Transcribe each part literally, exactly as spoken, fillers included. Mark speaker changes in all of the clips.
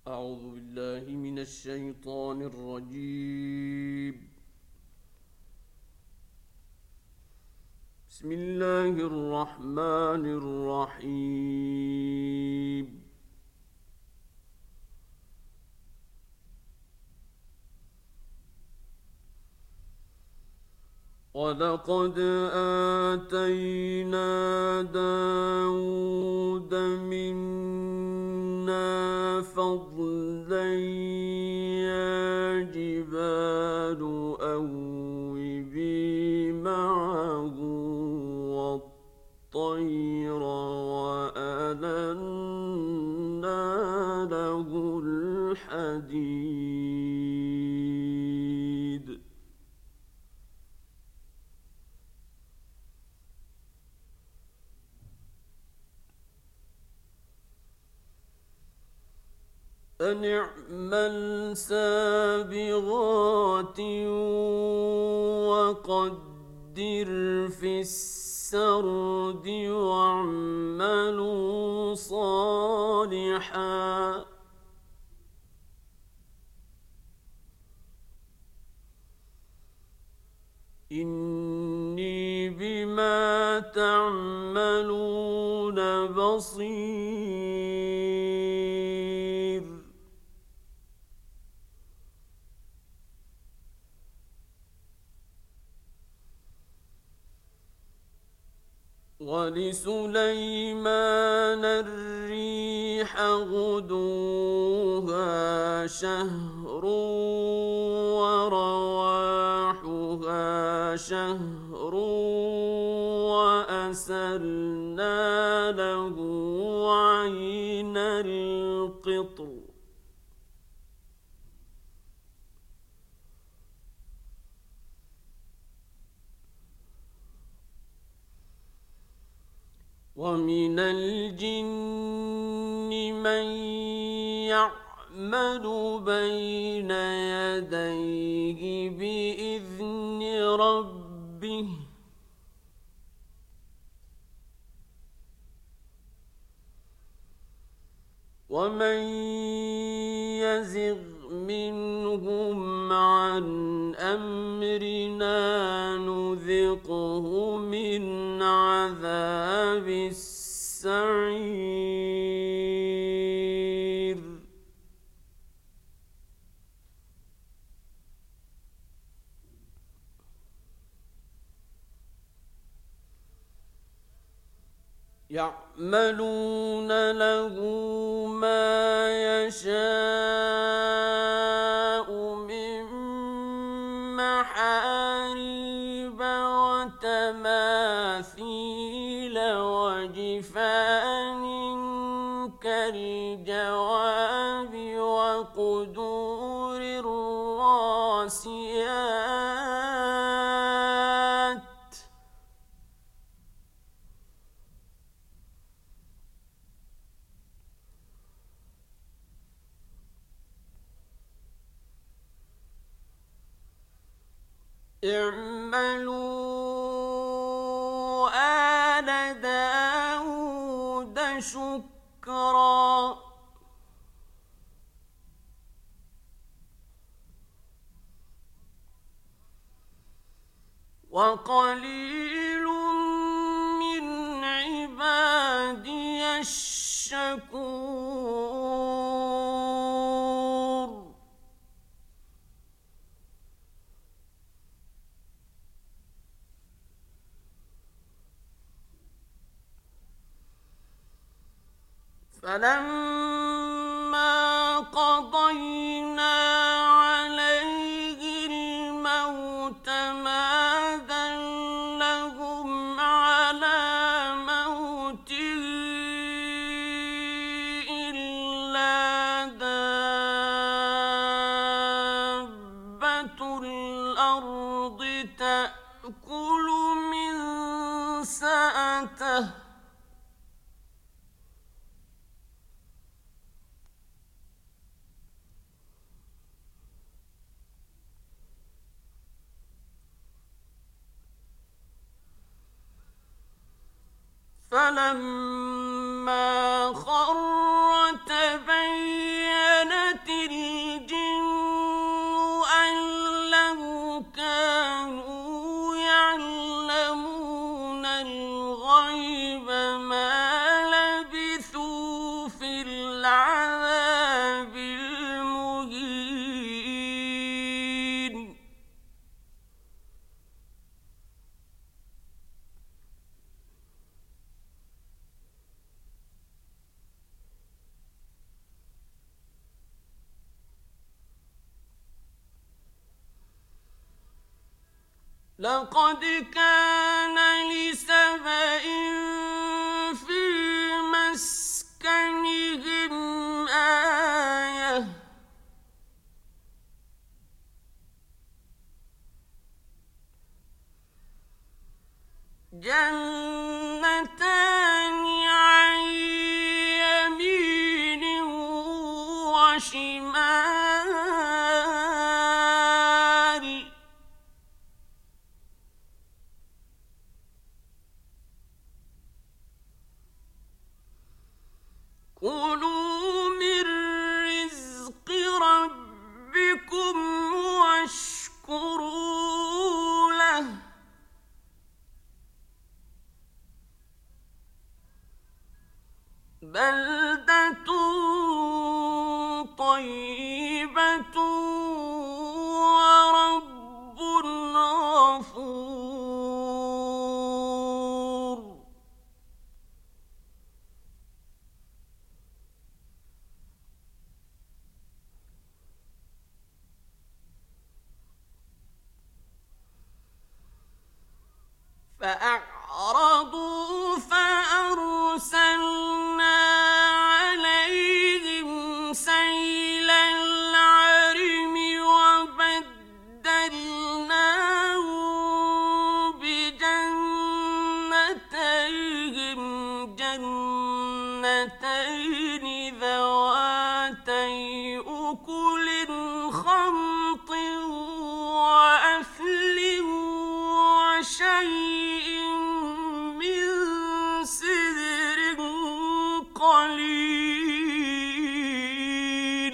Speaker 1: أعوذ بالله من الشيطان الرجيم. بسم الله الرحمن الرحيم. ولقد آتينا داود منا فضلا يا جبال أوبي معه والطير وألنا له الحديد أن اعمل سابغات وقدر في السرد واعملوا صالحا إني بما تعملون بصير. ولسليمان الريح غدوها شهر ورواحها شهر وأسلنا له عين القطر ومن الجن من يعمل بين يديه بإذن ربه ومن يزغ منهم عن أمرنا نذقه من عذاب السعير. يعملون له ما يشاء من محاريب وتماثيل وجفان كالجواب وقدور الراسيات اعملوا آل داود شكرا وقليل من عبادي الشكور. فلما قضينا عليه الموت ما دلهم على موته إلا دابة الأرض تأكل من سأته فلما خر تبين لقد كان لسبإ في مسكنهم آية جنتان عن يمين وشمال كلوا من رزق ربكم واشكروا له بلدة طيبة ورب غفور فأعرضوا فأرسلنا عليهم سيل العرم وبدلناهم بجنتيهم جنتين ذواتي أكل خمط وأثل وشيء من سدر قليل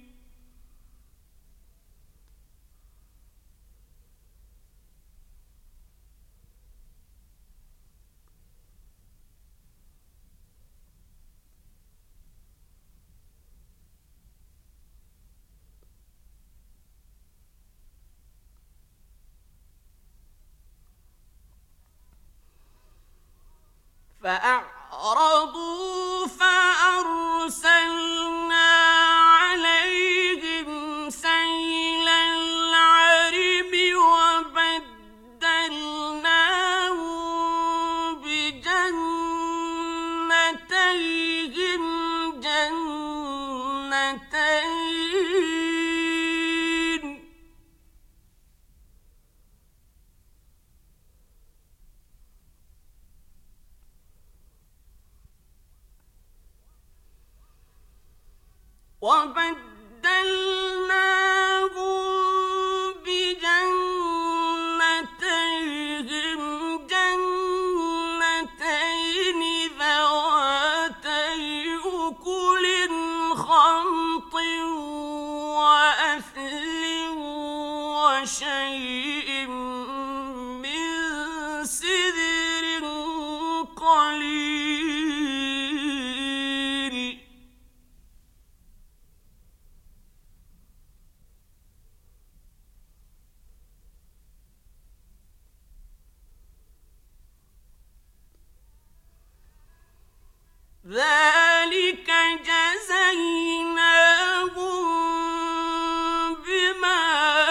Speaker 1: فأعرضوا فأرسلنا عليهم سيل العرم وبدلناهم بجنتيهم جنتين وبدلناهم بجنتيهم جنتين ذواتي أكل خمط وأثل وشيء من سدر قليل ذلك جزيناهم بما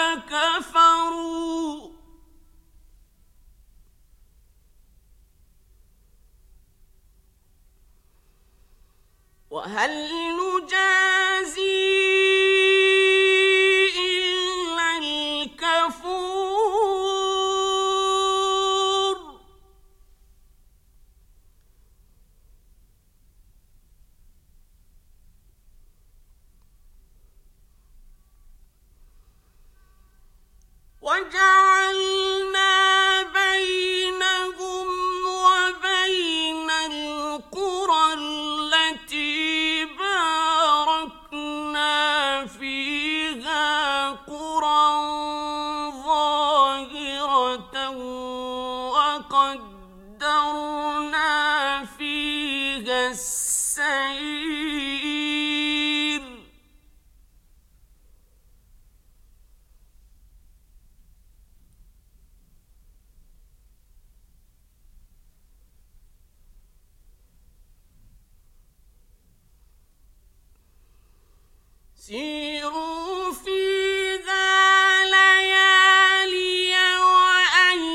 Speaker 1: كفروا وهل نجازي إلا الكفور وجعلنا بينهم وبين القرى التي باركنا فيها قرى ظاهرة وقدرنا فيها السير سيروا فيها ليالي وأيام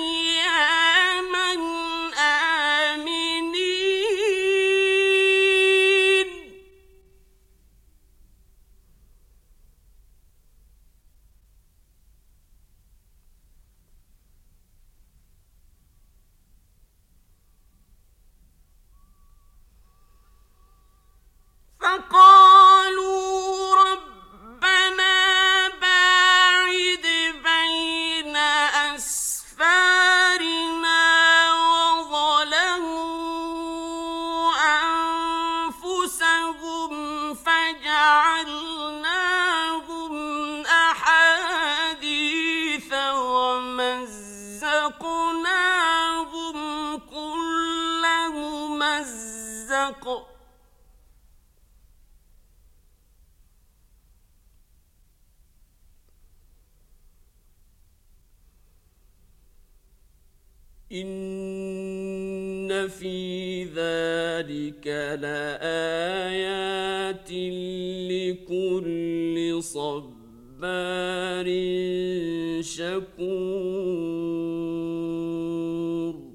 Speaker 1: إن في ذلك لآيات لكل صبار شكور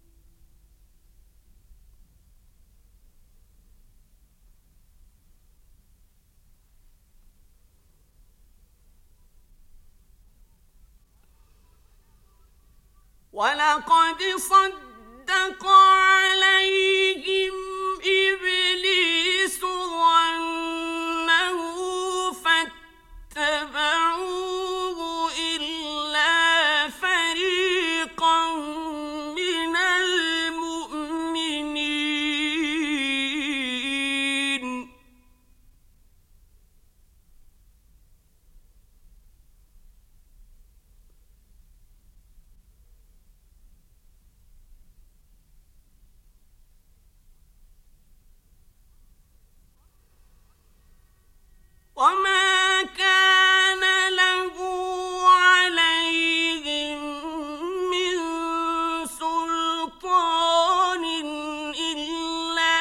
Speaker 1: ولقد صدق عليهم إبليس ظنه فاتبعوه إلا فريقا من المؤمنين وما كان له عليهم من سلطان إلا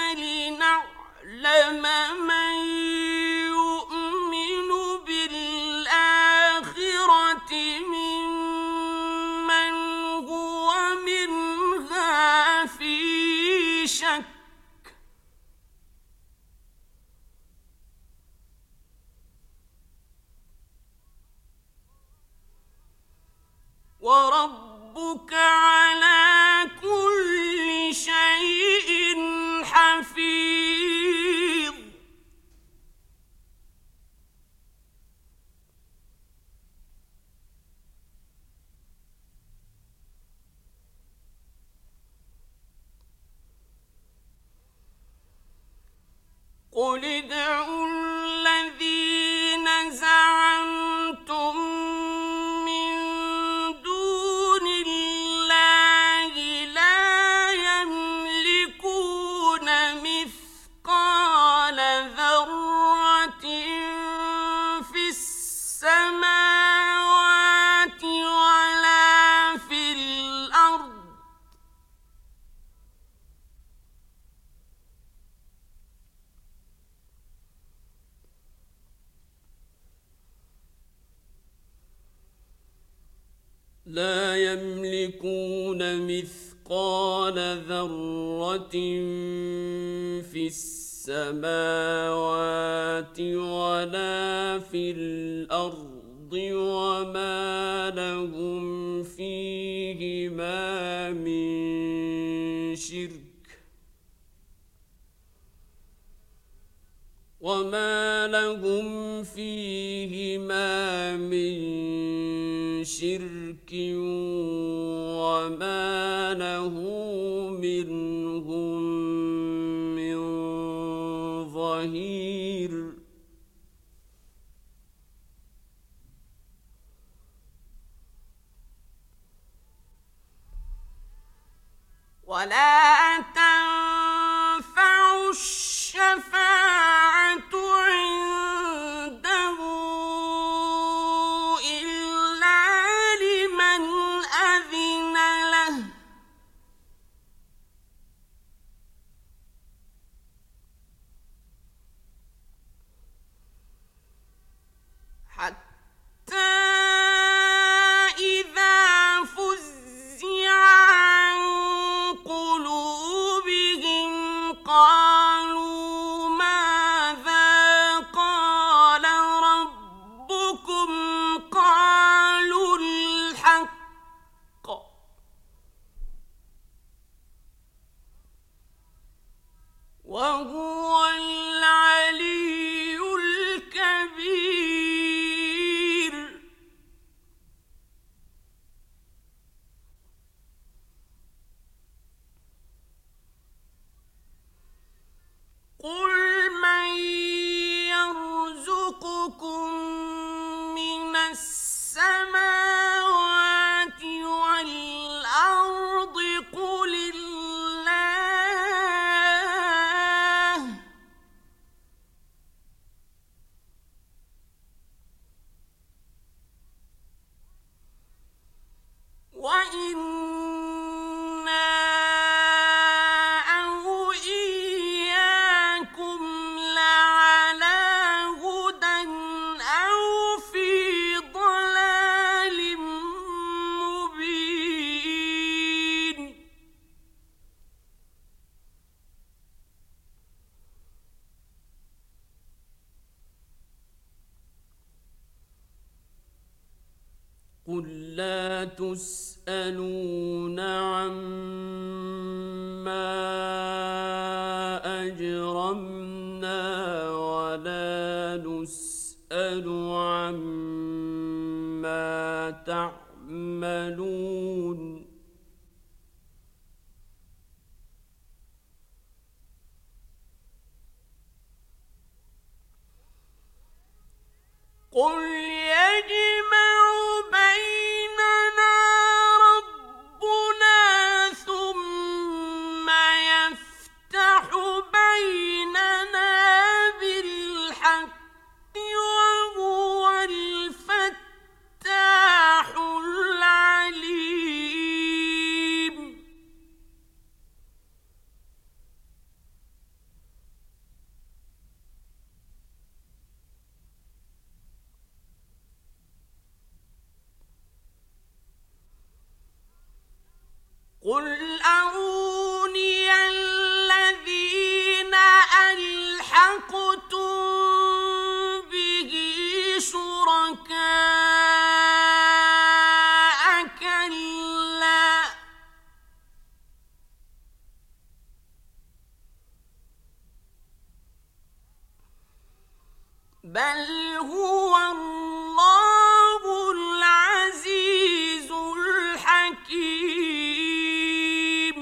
Speaker 1: لنعلم من يؤمن بالآخرة ممن هو منها في شك وربك على كل شيء حفيظ قل ادعوا الذين زعمتم من دون الله لا يملكون مثقال ذرة في السماوات ولا في الأرض لا يملكون مثقال ذرة في السماوات ولا في الأرض وما لهم فيهما من شرك وما لهم فيهما من شرك وما له منهم من ظهير ولا تنفع الشفاعة عنده إلا لمن أذن له حتى إذا فزع عن قلوبهم قالوا ماذا قال ربكم قالوا الحق وهو العلي الكبير قل من يرزقكم من السماوات والأرض قل الله وإن تسألون عما أجرمنا ولا نسأل عما تعملون قل يجمع بيننا ربنا ثم يفتح بيننا بالحق وهو الفتاح العليم قل أروني الذين ألحقتم به شركاء كلا بل هو الله العزيز الحكيم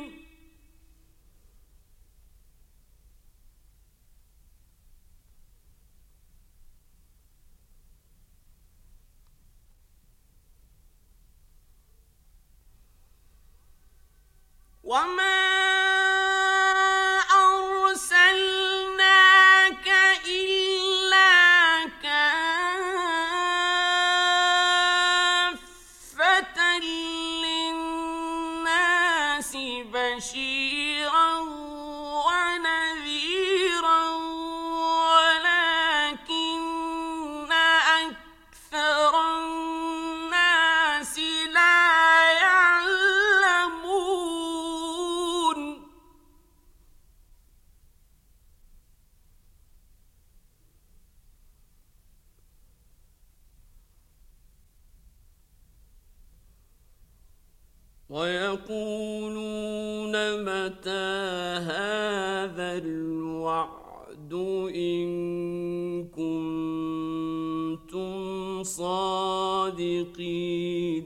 Speaker 1: وما أرسلناك إلا كافة للناس بشيرا ونذيرا ولكن أكثر الناس لا يعلمون ويقولون متى هذا الوعد إن كنتم صادقين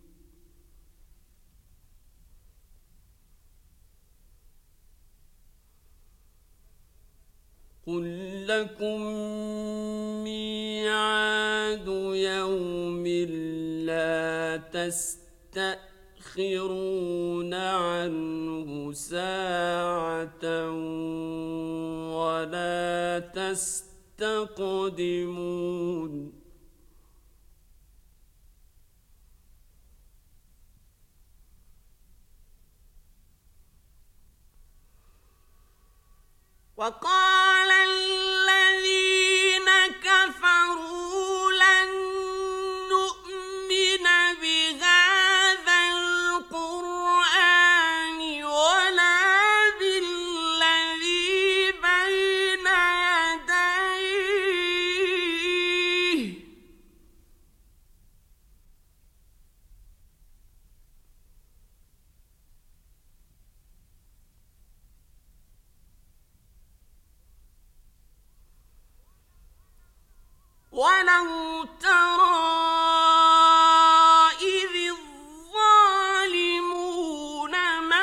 Speaker 1: قل لكم ميعاد يوم لا تستأخرون عنه ساعة ولا تستقدمون وقال الذين كفروا لن نؤمن بهذا القرآن ولا بالذي بين يديه ولو ترى إذ الظالمون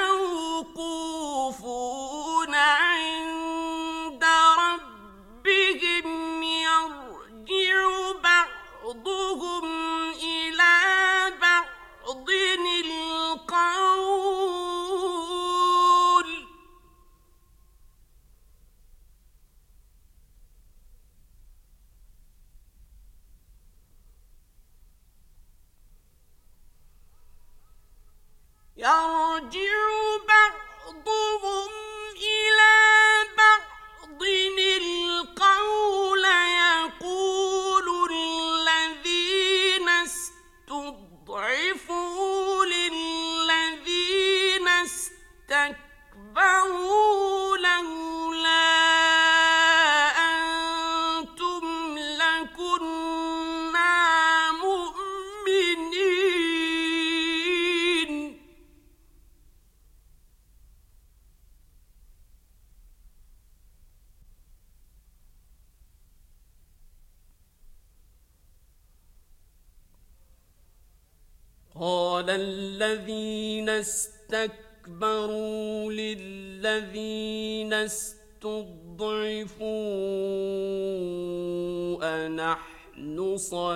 Speaker 1: موقوفون عند ربهم يرجع بعضهم إلى بعض القول يرجع بعضهم إلى بعض القول يقول الذين استضعفوا للذين استكبروا لولا أنتم لكنا مؤمنين قال الذين استكبروا للذين استضعفوا أنحن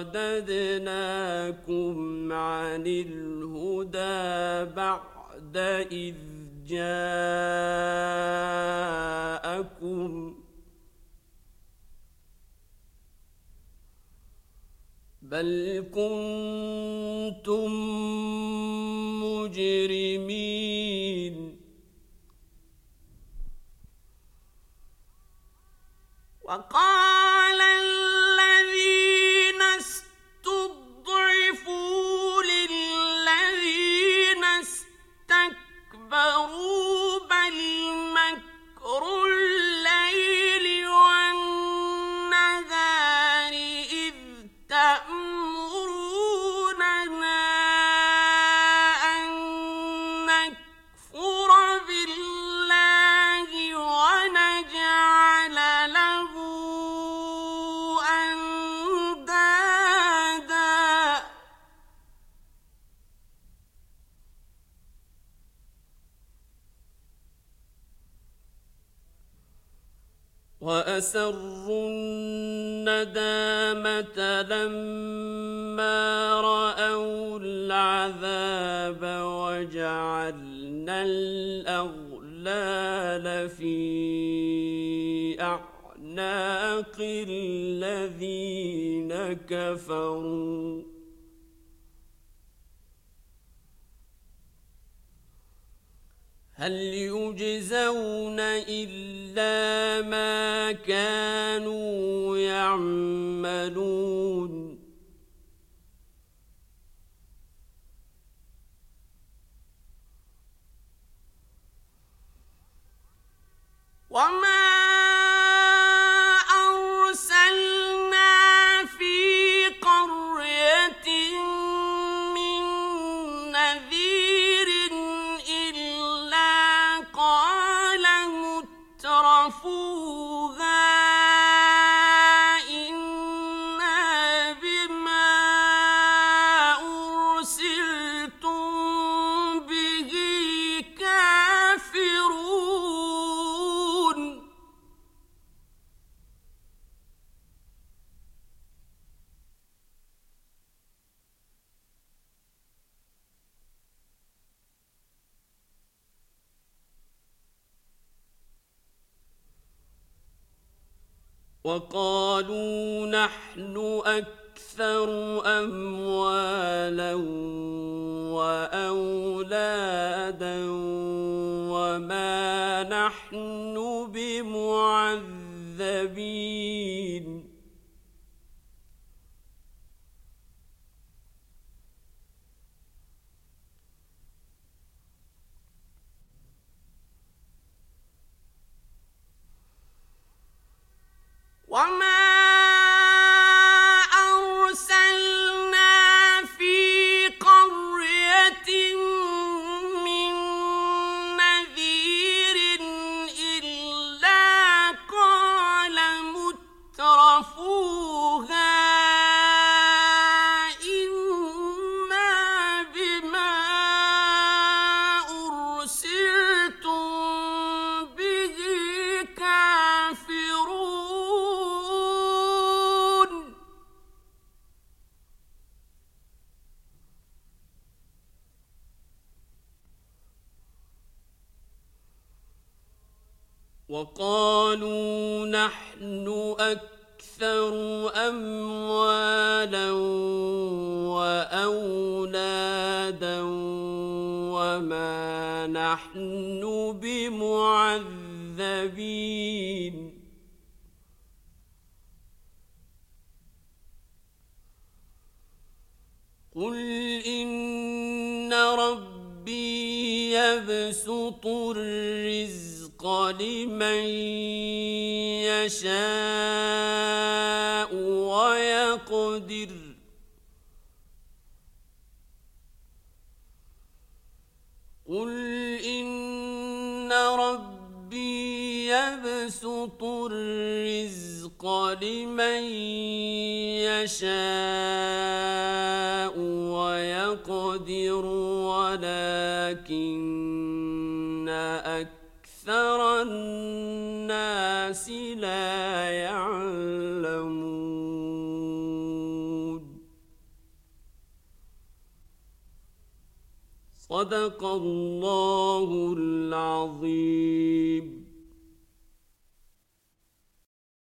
Speaker 1: صددناكم عن الهدى بعد إذ جاءكم بل كنتم مجرمين وقال الذين استضعفوا للذين استكبروا بل مكر الليل والنهار إذ تأمروننا أن نكفر بالله ونجعل له أندادا وأسروا الندامة لما رأوا العذاب وجعلنا الأغلال في أعناق الذين كفروا هل يجزون إلا ما كانوا يعملون وما أرسلنا في قرية من نذير إلا قال مترفوها إنا بما أرسلتم به كافرون وقالوا نحن أكثر أموالا وأولادا وما نحن بمعذبين وما أرسلنا في قرية من نذير إلا قال مترفوها إنا بما أرسلتم به كافرون وقالوا نحن أكثر أموالا وأولادا وما نحن بمعذبين قل إن ربي يبسط الرزق لمن يشاء ويقدر قل إن ربي يبسط الرزق لمن يشاء ويقدر ولكن أكثر الناس لا يعلمون. صدق الله العظيم.